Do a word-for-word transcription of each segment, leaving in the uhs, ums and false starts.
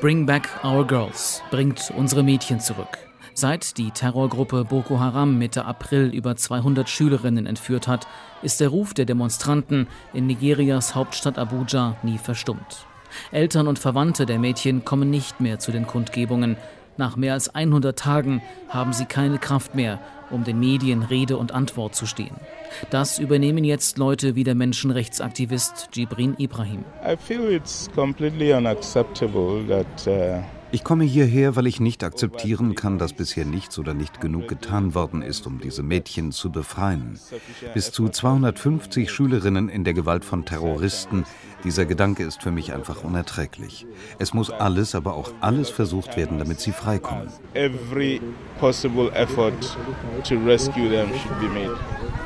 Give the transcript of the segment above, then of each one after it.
Bring back our girls, bringt unsere Mädchen zurück. Seit die Terrorgruppe Boko Haram Mitte April über zweihundert Schülerinnen entführt hat, ist der Ruf der Demonstranten in Nigerias Hauptstadt Abuja nie verstummt. Eltern und Verwandte der Mädchen kommen nicht mehr zu den Kundgebungen. Nach mehr als hundert Tagen haben sie keine Kraft mehr, um den Medien Rede und Antwort zu stehen. Das übernehmen jetzt Leute wie der Menschenrechtsaktivist Jibrin Ibrahim. I feel it's completely unacceptable that uh Ich komme hierher, weil ich nicht akzeptieren kann, dass bisher nichts oder nicht genug getan worden ist, um diese Mädchen zu befreien. Bis zu zweihundertfünfzig Schülerinnen in der Gewalt von Terroristen. Dieser Gedanke ist für mich einfach unerträglich. Es muss alles, aber auch alles versucht werden, damit sie freikommen. Every possible effort to rescue them should be made.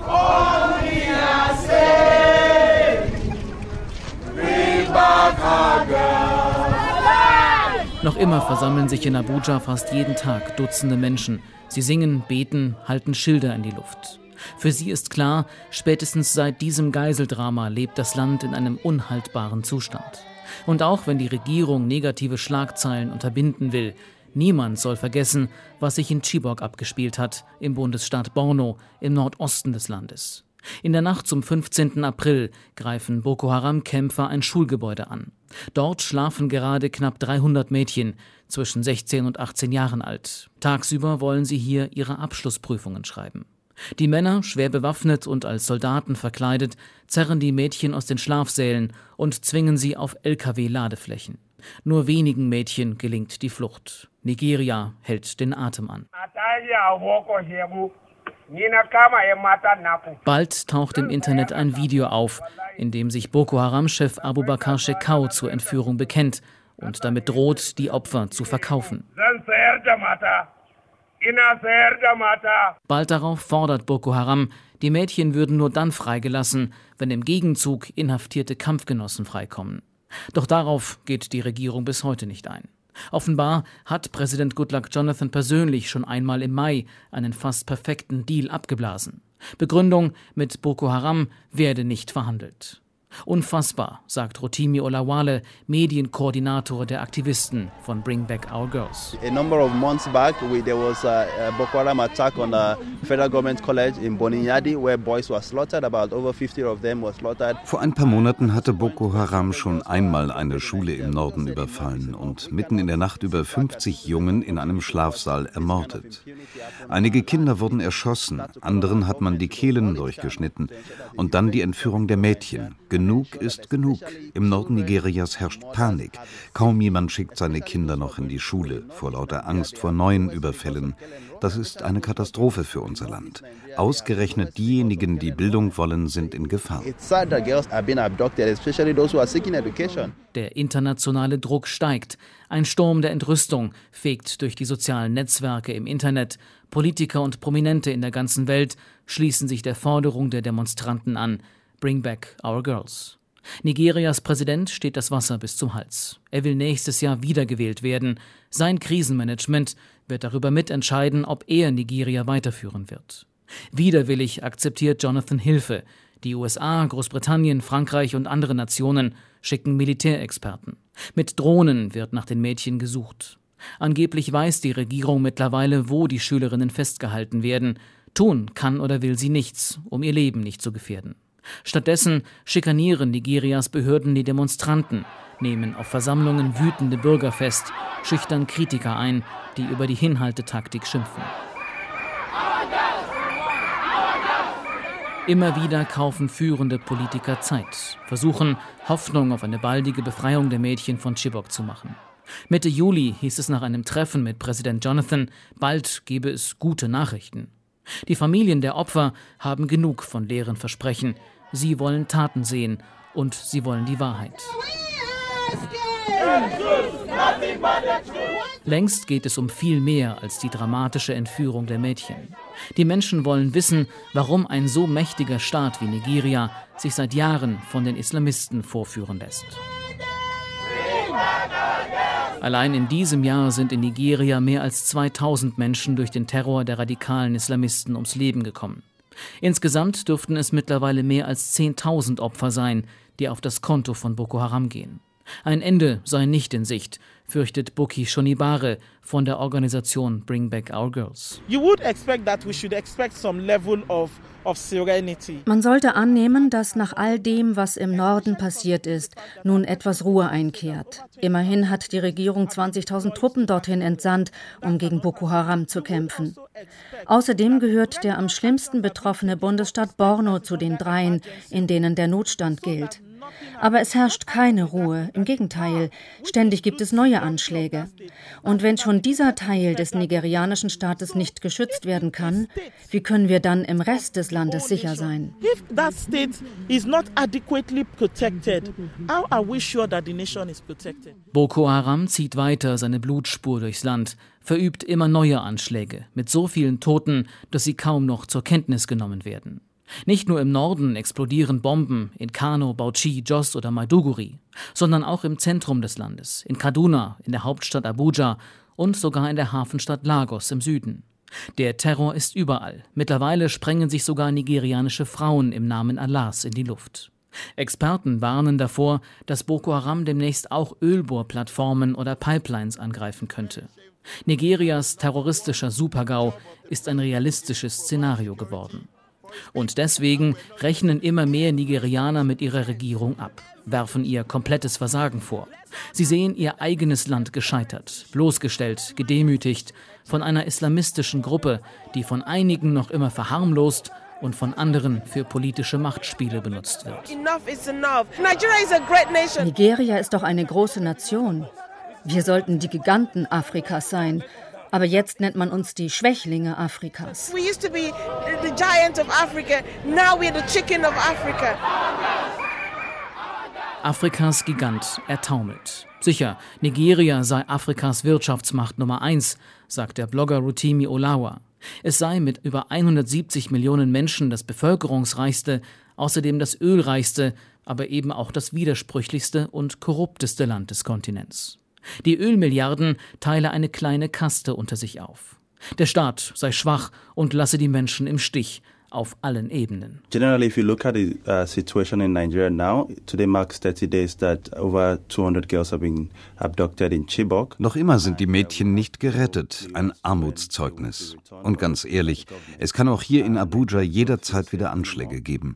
Bring back our girls. Noch immer versammeln sich in Abuja fast jeden Tag Dutzende Menschen. Sie singen, beten, halten Schilder in die Luft. Für sie ist klar, spätestens seit diesem Geiseldrama lebt das Land in einem unhaltbaren Zustand. Und auch wenn die Regierung negative Schlagzeilen unterbinden will, niemand soll vergessen, was sich in Chibok abgespielt hat, im Bundesstaat Borno, im Nordosten des Landes. In der Nacht zum fünfzehnten April greifen Boko Haram-Kämpfer ein Schulgebäude an. Dort schlafen gerade knapp dreihundert Mädchen zwischen sechzehn und achtzehn Jahren alt. Tagsüber wollen sie hier ihre Abschlussprüfungen schreiben. Die Männer, schwer bewaffnet und als Soldaten verkleidet, zerren die Mädchen aus den Schlafsälen und zwingen sie auf L K W-Ladeflächen. Nur wenigen Mädchen gelingt die Flucht. Nigeria hält den Atem an. Bald taucht im Internet ein Video auf, in dem sich Boko Haram-Chef Abubakar Shekau zur Entführung bekennt und damit droht, die Opfer zu verkaufen. Bald darauf fordert Boko Haram, die Mädchen würden nur dann freigelassen, wenn im Gegenzug inhaftierte Kampfgenossen freikommen. Doch darauf geht die Regierung bis heute nicht ein. Offenbar hat Präsident Goodluck Jonathan persönlich schon einmal im Mai einen fast perfekten Deal abgeblasen. Begründung: mit Boko Haram werde nicht verhandelt. Unfassbar, sagt Rotimi Olawale, Medienkoordinator der Aktivisten von Bring Back Our Girls. A number of months back, we, there was a, a Boko Haram attack on a federal government college in Boninyadi, where boys were slaughtered. About over fifty of them were slaughtered. Vor ein paar Monaten hatte Boko Haram schon einmal eine Schule im Norden überfallen und mitten in der Nacht über fünfzig Jungen in einem Schlafsaal ermordet. Einige Kinder wurden erschossen, anderen hat man die Kehlen durchgeschnitten. Und dann die Entführung der Mädchen. Genug ist genug. Im Norden Nigerias herrscht Panik. Kaum jemand schickt seine Kinder noch in die Schule, vor lauter Angst vor neuen Überfällen. Das ist eine Katastrophe für unser Land. Ausgerechnet diejenigen, die Bildung wollen, sind in Gefahr. Der internationale Druck steigt. Ein Sturm der Entrüstung fegt durch die sozialen Netzwerke im Internet. Politiker und Prominente in der ganzen Welt schließen sich der Forderung der Demonstranten an. Bring back our girls. Nigerias Präsident steht das Wasser bis zum Hals. Er will nächstes Jahr wiedergewählt werden. Sein Krisenmanagement wird darüber mitentscheiden, ob er Nigeria weiterführen wird. Widerwillig akzeptiert Jonathan Hilfe. Die U S A, Großbritannien, Frankreich und andere Nationen schicken Militärexperten. Mit Drohnen wird nach den Mädchen gesucht. Angeblich weiß die Regierung mittlerweile, wo die Schülerinnen festgehalten werden. Tun kann oder will sie nichts, um ihr Leben nicht zu gefährden. Stattdessen schikanieren Nigerias Behörden die Demonstranten, nehmen auf Versammlungen wütende Bürger fest, schüchtern Kritiker ein, die über die Hinhaltetaktik schimpfen. Immer wieder kaufen führende Politiker Zeit, versuchen, Hoffnung auf eine baldige Befreiung der Mädchen von Chibok zu machen. Mitte Juli hieß es nach einem Treffen mit Präsident Jonathan, bald gebe es gute Nachrichten. Die Familien der Opfer haben genug von leeren Versprechen. Sie wollen Taten sehen und sie wollen die Wahrheit. Längst geht es um viel mehr als die dramatische Entführung der Mädchen. Die Menschen wollen wissen, warum ein so mächtiger Staat wie Nigeria sich seit Jahren von den Islamisten vorführen lässt. Allein in diesem Jahr sind in Nigeria mehr als zweitausend Menschen durch den Terror der radikalen Islamisten ums Leben gekommen. Insgesamt dürften es mittlerweile mehr als zehntausend Opfer sein, die auf das Konto von Boko Haram gehen. Ein Ende sei nicht in Sicht, fürchtet Buki Shonibare von der Organisation Bring Back Our Girls. You would expect that we should expect some level of of serenity. Man sollte annehmen, dass nach all dem, was im Norden passiert ist, nun etwas Ruhe einkehrt. Immerhin hat die Regierung zwanzigtausend Truppen dorthin entsandt, um gegen Boko Haram zu kämpfen. Außerdem gehört der am schlimmsten betroffene Bundesstaat Borno zu den dreien, in denen der Notstand gilt. Aber es herrscht keine Ruhe, im Gegenteil, ständig gibt es neue Anschläge. Und wenn schon dieser Teil des nigerianischen Staates nicht geschützt werden kann, wie können wir dann im Rest des Landes sicher sein? If that state is not adequately protected, how are we sure that the nation is protected? Boko Haram zieht weiter seine Blutspur durchs Land, verübt immer neue Anschläge mit so vielen Toten, dass sie kaum noch zur Kenntnis genommen werden. Nicht nur im Norden explodieren Bomben in Kano, Bauchi, Jos oder Maiduguri, sondern auch im Zentrum des Landes, in Kaduna, in der Hauptstadt Abuja und sogar in der Hafenstadt Lagos im Süden. Der Terror ist überall. Mittlerweile sprengen sich sogar nigerianische Frauen im Namen Allahs in die Luft. Experten warnen davor, dass Boko Haram demnächst auch Ölbohrplattformen oder Pipelines angreifen könnte. Nigerias terroristischer Supergau ist ein realistisches Szenario geworden. Und deswegen rechnen immer mehr Nigerianer mit ihrer Regierung ab, werfen ihr komplettes Versagen vor. Sie sehen ihr eigenes Land gescheitert, bloßgestellt, gedemütigt von einer islamistischen Gruppe, die von einigen noch immer verharmlost und von anderen für politische Machtspiele benutzt wird. Nigeria ist doch eine große Nation. Wir sollten die Giganten Afrikas sein. Aber jetzt nennt man uns die Schwächlinge Afrikas. We used to be the giant of Africa. Now we're the chicken of Africa. Afrikas Gigant ertaumelt. Sicher, Nigeria sei Afrikas Wirtschaftsmacht Nummer eins, sagt der Blogger Rotimi Olawa. Es sei mit über hundertsiebzig Millionen Menschen das bevölkerungsreichste, außerdem das ölreichste, aber eben auch das widersprüchlichste und korrupteste Land des Kontinents. Die Ölmilliarden teile eine kleine Kaste unter sich auf. Der Staat sei schwach und lasse die Menschen im Stich auf allen Ebenen. Generally, if you look at the uh, situation in Nigeria now, today marks thirty days that over two hundred girls have been abducted in Chibok. Noch immer sind die Mädchen nicht gerettet, ein Armutszeugnis. Und ganz ehrlich, es kann auch hier in Abuja jederzeit wieder Anschläge geben.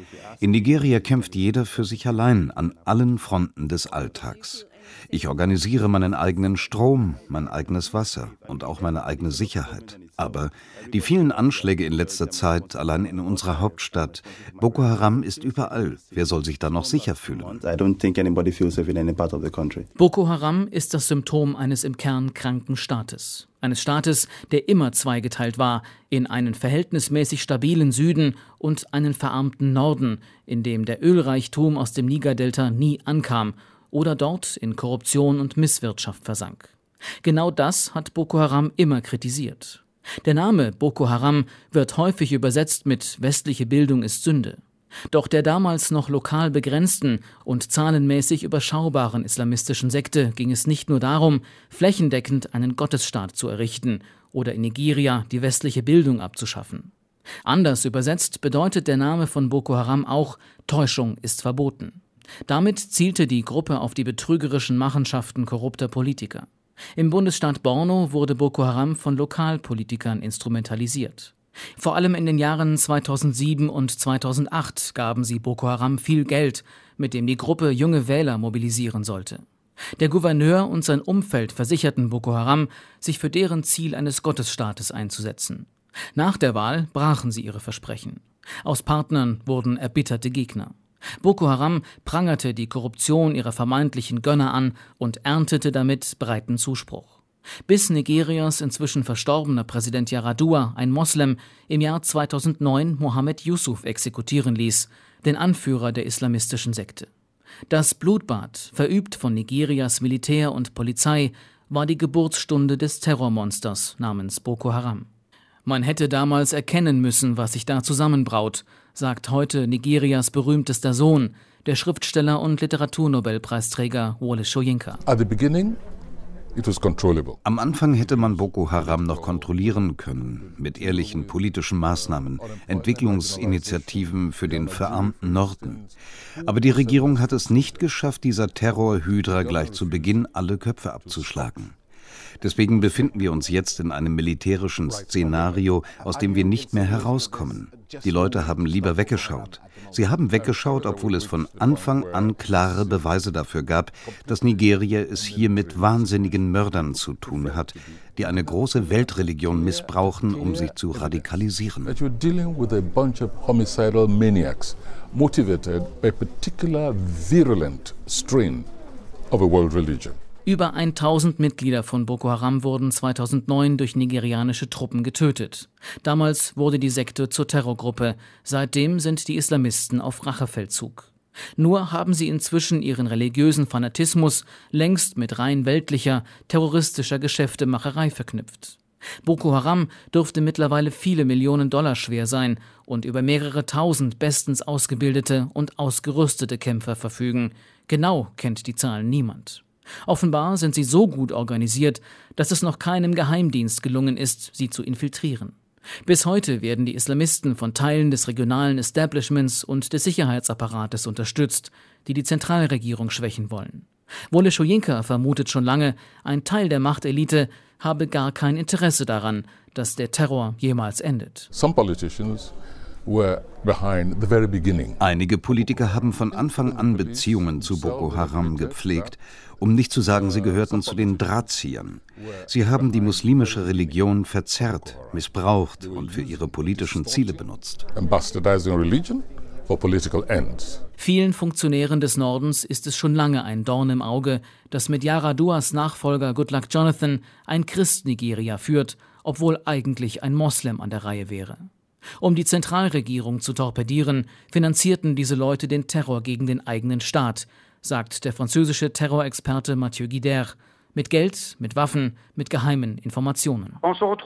In Nigeria kämpft jeder für sich allein an allen Fronten des Alltags. Ich organisiere meinen eigenen Strom, mein eigenes Wasser und auch meine eigene Sicherheit. Aber die vielen Anschläge in letzter Zeit, allein in unserer Hauptstadt, Boko Haram ist überall. Wer soll sich da noch sicher fühlen? I don't think anybody feels safe in any part of the country. Boko Haram ist das Symptom eines im Kern kranken Staates. Eines Staates, der immer zweigeteilt war in einen verhältnismäßig stabilen Süden und einen verarmten Norden, in dem der Ölreichtum aus dem Nigerdelta nie ankam oder dort in Korruption und Misswirtschaft versank. Genau das hat Boko Haram immer kritisiert. Der Name Boko Haram wird häufig übersetzt mit westliche Bildung ist Sünde. Doch der damals noch lokal begrenzten und zahlenmäßig überschaubaren islamistischen Sekte ging es nicht nur darum, flächendeckend einen Gottesstaat zu errichten oder in Nigeria die westliche Bildung abzuschaffen. Anders übersetzt bedeutet der Name von Boko Haram auch, Täuschung ist verboten. Damit zielte die Gruppe auf die betrügerischen Machenschaften korrupter Politiker. Im Bundesstaat Borno wurde Boko Haram von Lokalpolitikern instrumentalisiert. Vor allem in den Jahren zweitausendsieben und zweitausendacht gaben sie Boko Haram viel Geld, mit dem die Gruppe junge Wähler mobilisieren sollte. Der Gouverneur und sein Umfeld versicherten Boko Haram, sich für deren Ziel eines Gottesstaates einzusetzen. Nach der Wahl brachen sie ihre Versprechen. Aus Partnern wurden erbitterte Gegner. Boko Haram prangerte die Korruption ihrer vermeintlichen Gönner an und erntete damit breiten Zuspruch. Bis Nigerias inzwischen verstorbener Präsident Yar'Adua, ein Moslem, im Jahr zweitausendneun Mohammed Yusuf exekutieren ließ, den Anführer der islamistischen Sekte. Das Blutbad, verübt von Nigerias Militär und Polizei, war die Geburtsstunde des Terrormonsters namens Boko Haram. Man hätte damals erkennen müssen, was sich da zusammenbraut, sagt heute Nigerias berühmtester Sohn, der Schriftsteller und Literaturnobelpreisträger Wole Soyinka. At the beginning, It was controllable. Am Anfang hätte man Boko Haram noch kontrollieren können, mit ehrlichen politischen Maßnahmen, Entwicklungsinitiativen für den verarmten Norden. Aber die Regierung hat es nicht geschafft, dieser Terrorhydra gleich zu Beginn alle Köpfe abzuschlagen. Deswegen befinden wir uns jetzt in einem militärischen Szenario, aus dem wir nicht mehr herauskommen. Die Leute haben lieber weggeschaut. Sie haben weggeschaut, obwohl es von Anfang an klare Beweise dafür gab, dass Nigeria es hier mit wahnsinnigen Mördern zu tun hat, die eine große Weltreligion missbrauchen, um sich zu radikalisieren. That you're dealing with a bunch of homicidal maniacs motivated by a particular virulent strain of a world religion. Über tausend Mitglieder von Boko Haram wurden zweitausendneun durch nigerianische Truppen getötet. Damals wurde die Sekte zur Terrorgruppe. Seitdem sind die Islamisten auf Rachefeldzug. Nur haben sie inzwischen ihren religiösen Fanatismus längst mit rein weltlicher, terroristischer Geschäftemacherei verknüpft. Boko Haram dürfte mittlerweile viele Millionen Dollar schwer sein und über mehrere tausend bestens ausgebildete und ausgerüstete Kämpfer verfügen. Genau kennt die Zahlen niemand. Offenbar sind sie so gut organisiert, dass es noch keinem Geheimdienst gelungen ist, sie zu infiltrieren. Bis heute werden die Islamisten von Teilen des regionalen Establishments und des Sicherheitsapparates unterstützt, die die Zentralregierung schwächen wollen. Wole Soyinka vermutet schon lange, ein Teil der Machtelite habe gar kein Interesse daran, dass der Terror jemals endet. Some politicians were behind the very beginning. Einige Politiker haben von Anfang an Beziehungen zu Boko Haram gepflegt, um nicht zu sagen, sie gehörten zu den Drahtziehern. Sie haben die muslimische Religion verzerrt, missbraucht und für ihre politischen Ziele benutzt. Bastardizing religion for political ends. Vielen Funktionären des Nordens ist es schon lange ein Dorn im Auge, dass mit Yar'Aduas Nachfolger Goodluck Jonathan ein Christ-Nigeria führt, obwohl eigentlich ein Moslem an der Reihe wäre. Um die Zentralregierung zu torpedieren, finanzierten diese Leute den Terror gegen den eigenen Staat, sagt der französische Terrorexperte Mathieu Guidère, mit Geld, mit Waffen, mit geheimen Informationen.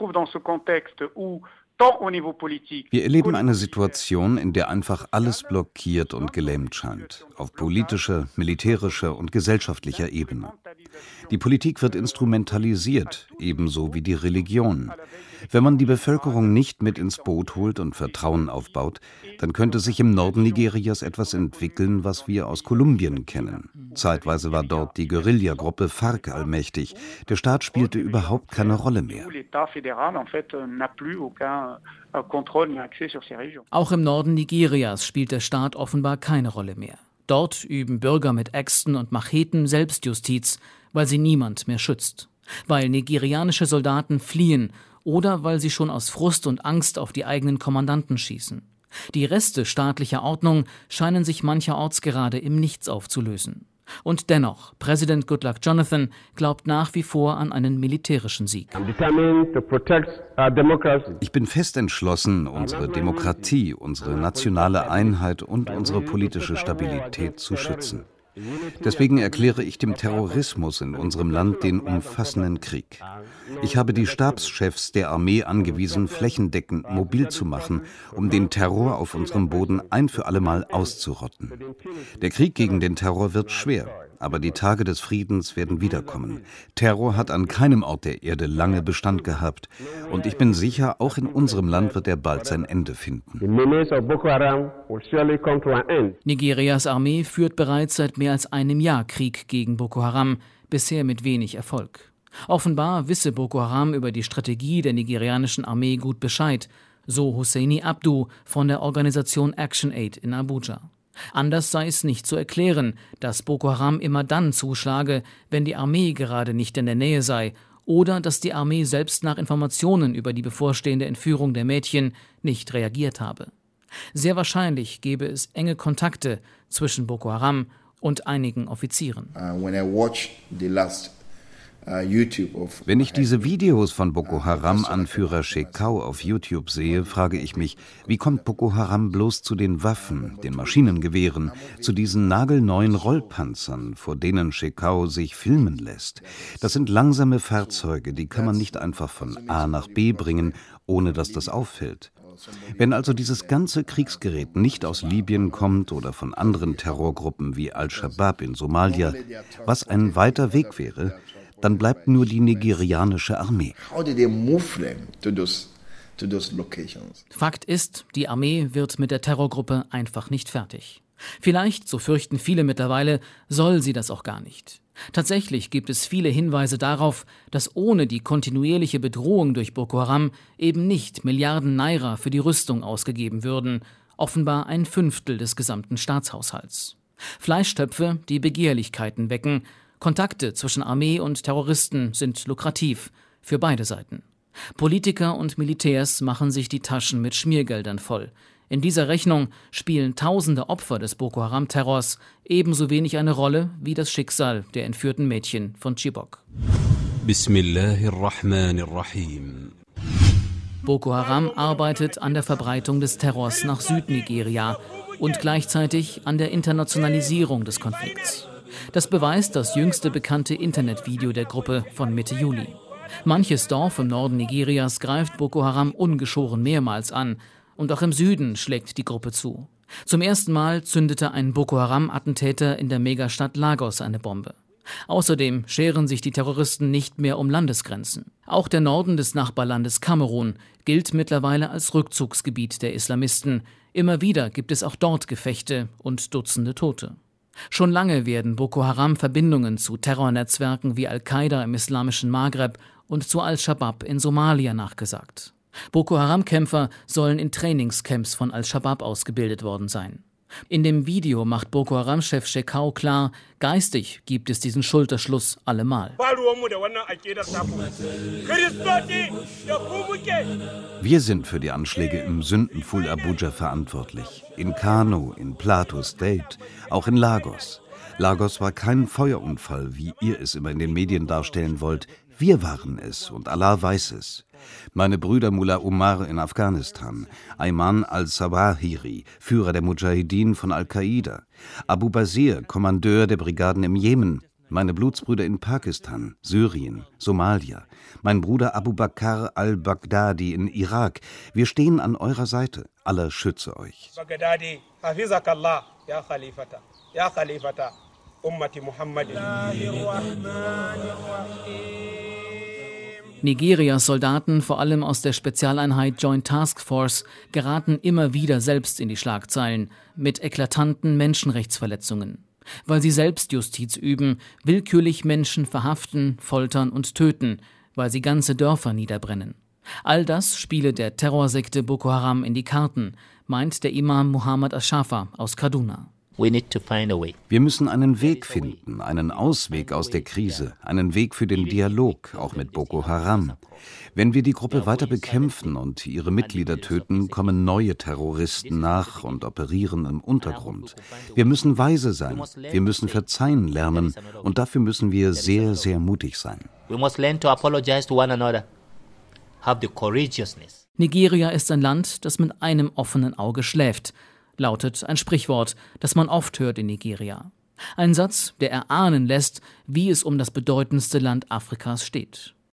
Wir erleben eine Situation, in der einfach alles blockiert und gelähmt scheint, auf politischer, militärischer und gesellschaftlicher Ebene. Die Politik wird instrumentalisiert, ebenso wie die Religion. Wenn man die Bevölkerung nicht mit ins Boot holt und Vertrauen aufbaut, dann könnte sich im Norden Nigerias etwas entwickeln, was wir aus Kolumbien kennen. Zeitweise war dort die Guerillagruppe FARC allmächtig. Der Staat spielte überhaupt keine Rolle mehr. Auch im Norden Nigerias spielt der Staat offenbar keine Rolle mehr. Dort üben Bürger mit Äxten und Macheten Selbstjustiz, weil sie niemand mehr schützt. Weil nigerianische Soldaten fliehen oder weil sie schon aus Frust und Angst auf die eigenen Kommandanten schießen. Die Reste staatlicher Ordnung scheinen sich mancherorts gerade im Nichts aufzulösen. Und dennoch, Präsident Goodluck Jonathan glaubt nach wie vor an einen militärischen Sieg. Ich bin fest entschlossen, unsere Demokratie, unsere nationale Einheit und unsere politische Stabilität zu schützen. Deswegen erkläre ich dem Terrorismus in unserem Land den umfassenden Krieg. Ich habe die Stabschefs der Armee angewiesen, flächendeckend mobil zu machen, um den Terror auf unserem Boden ein für allemal auszurotten. Der Krieg gegen den Terror wird schwer, aber die Tage des Friedens werden wiederkommen. Terror hat an keinem Ort der Erde lange Bestand gehabt. Und ich bin sicher, auch in unserem Land wird er bald sein Ende finden. Nigerias Armee führt bereits seit mehr als einem Jahr Krieg gegen Boko Haram, bisher mit wenig Erfolg. Offenbar wisse Boko Haram über die Strategie der nigerianischen Armee gut Bescheid, so Husseini Abdu von der Organisation ActionAid in Abuja. Anders sei es nicht zu erklären, dass Boko Haram immer dann zuschlage, wenn die Armee gerade nicht in der Nähe sei, oder dass die Armee selbst nach Informationen über die bevorstehende Entführung der Mädchen nicht reagiert habe. Sehr wahrscheinlich gebe es enge Kontakte zwischen Boko Haram und einigen Offizieren. Uh, when I watch the last Wenn ich diese Videos von Boko Haram-Anführer Shekau auf YouTube sehe, frage ich mich, wie kommt Boko Haram bloß zu den Waffen, den Maschinengewehren, zu diesen nagelneuen Rollpanzern, vor denen Shekau sich filmen lässt? Das sind langsame Fahrzeuge, die kann man nicht einfach von A nach B bringen, ohne dass das auffällt. Wenn also dieses ganze Kriegsgerät nicht aus Libyen kommt oder von anderen Terrorgruppen wie Al-Shabaab in Somalia, was ein weiter Weg wäre, dann bleibt nur die nigerianische Armee. Fakt ist, die Armee wird mit der Terrorgruppe einfach nicht fertig. Vielleicht, so fürchten viele mittlerweile, soll sie das auch gar nicht. Tatsächlich gibt es viele Hinweise darauf, dass ohne die kontinuierliche Bedrohung durch Boko Haram eben nicht Milliarden Naira für die Rüstung ausgegeben würden, offenbar ein Fünftel des gesamten Staatshaushalts. Fleischtöpfe, die Begehrlichkeiten wecken, Kontakte zwischen Armee und Terroristen sind lukrativ für beide Seiten. Politiker und Militärs machen sich die Taschen mit Schmiergeldern voll. In dieser Rechnung spielen tausende Opfer des Boko Haram-Terrors ebenso wenig eine Rolle wie das Schicksal der entführten Mädchen von Chibok. Bismillahirrahmanirrahim. Boko Haram arbeitet an der Verbreitung des Terrors nach Südnigeria und gleichzeitig an der Internationalisierung des Konflikts. Das beweist das jüngste bekannte Internetvideo der Gruppe von Mitte Juli. Manches Dorf im Norden Nigerias greift Boko Haram ungeschoren mehrmals an. Und auch im Süden schlägt die Gruppe zu. Zum ersten Mal zündete ein Boko Haram-Attentäter in der Megastadt Lagos eine Bombe. Außerdem scheren sich die Terroristen nicht mehr um Landesgrenzen. Auch der Norden des Nachbarlandes Kamerun gilt mittlerweile als Rückzugsgebiet der Islamisten. Immer wieder gibt es auch dort Gefechte und Dutzende Tote. Schon lange werden Boko Haram Verbindungen zu Terrornetzwerken wie Al-Qaida im islamischen Maghreb und zu Al-Shabaab in Somalia nachgesagt. Boko Haram-Kämpfer sollen in Trainingscamps von Al-Shabaab ausgebildet worden sein. In dem Video macht Boko Haram-Chef Shekau klar, geistig gibt es diesen Schulterschluss allemal. Wir sind für die Anschläge im Sündenpfuhl Abuja verantwortlich. In Kano, in Plateau State, auch in Lagos. Lagos war kein Feuerunfall, wie ihr es immer in den Medien darstellen wollt. Wir waren es und Allah weiß es. Meine Brüder Mullah Omar in Afghanistan, Ayman al-Zawahiri, Führer der Mujahideen von Al-Qaida, Abu Basir, Kommandeur der Brigaden im Jemen, meine Blutsbrüder in Pakistan, Syrien, Somalia, mein Bruder Abu Bakr al-Baghdadi in Irak. Wir stehen an eurer Seite. Allah schütze euch. Baghdadi, hafizakallah, ya Khalifata, ya Khalifata, Ummati Muhammadin. Nigerias Soldaten, vor allem aus der Spezialeinheit Joint Task Force, geraten immer wieder selbst in die Schlagzeilen mit eklatanten Menschenrechtsverletzungen. Weil sie Selbstjustiz üben, willkürlich Menschen verhaften, foltern und töten, weil sie ganze Dörfer niederbrennen. All das spiele der Terrorsekte Boko Haram in die Karten, meint der Imam Muhammad Ashafa aus Kaduna. Wir müssen einen Weg finden, einen Ausweg aus der Krise, einen Weg für den Dialog, auch mit Boko Haram. Wenn wir die Gruppe weiter bekämpfen und ihre Mitglieder töten, kommen neue Terroristen nach und operieren im Untergrund. Wir müssen weise sein, wir müssen verzeihen lernen und dafür müssen wir sehr, sehr mutig sein. Nigeria ist ein Land, das mit einem offenen Auge schläft, lautet ein Sprichwort, das man oft hört in Nigeria. Ein Satz, der erahnen lässt, wie es um das bedeutendste Land Afrikas steht.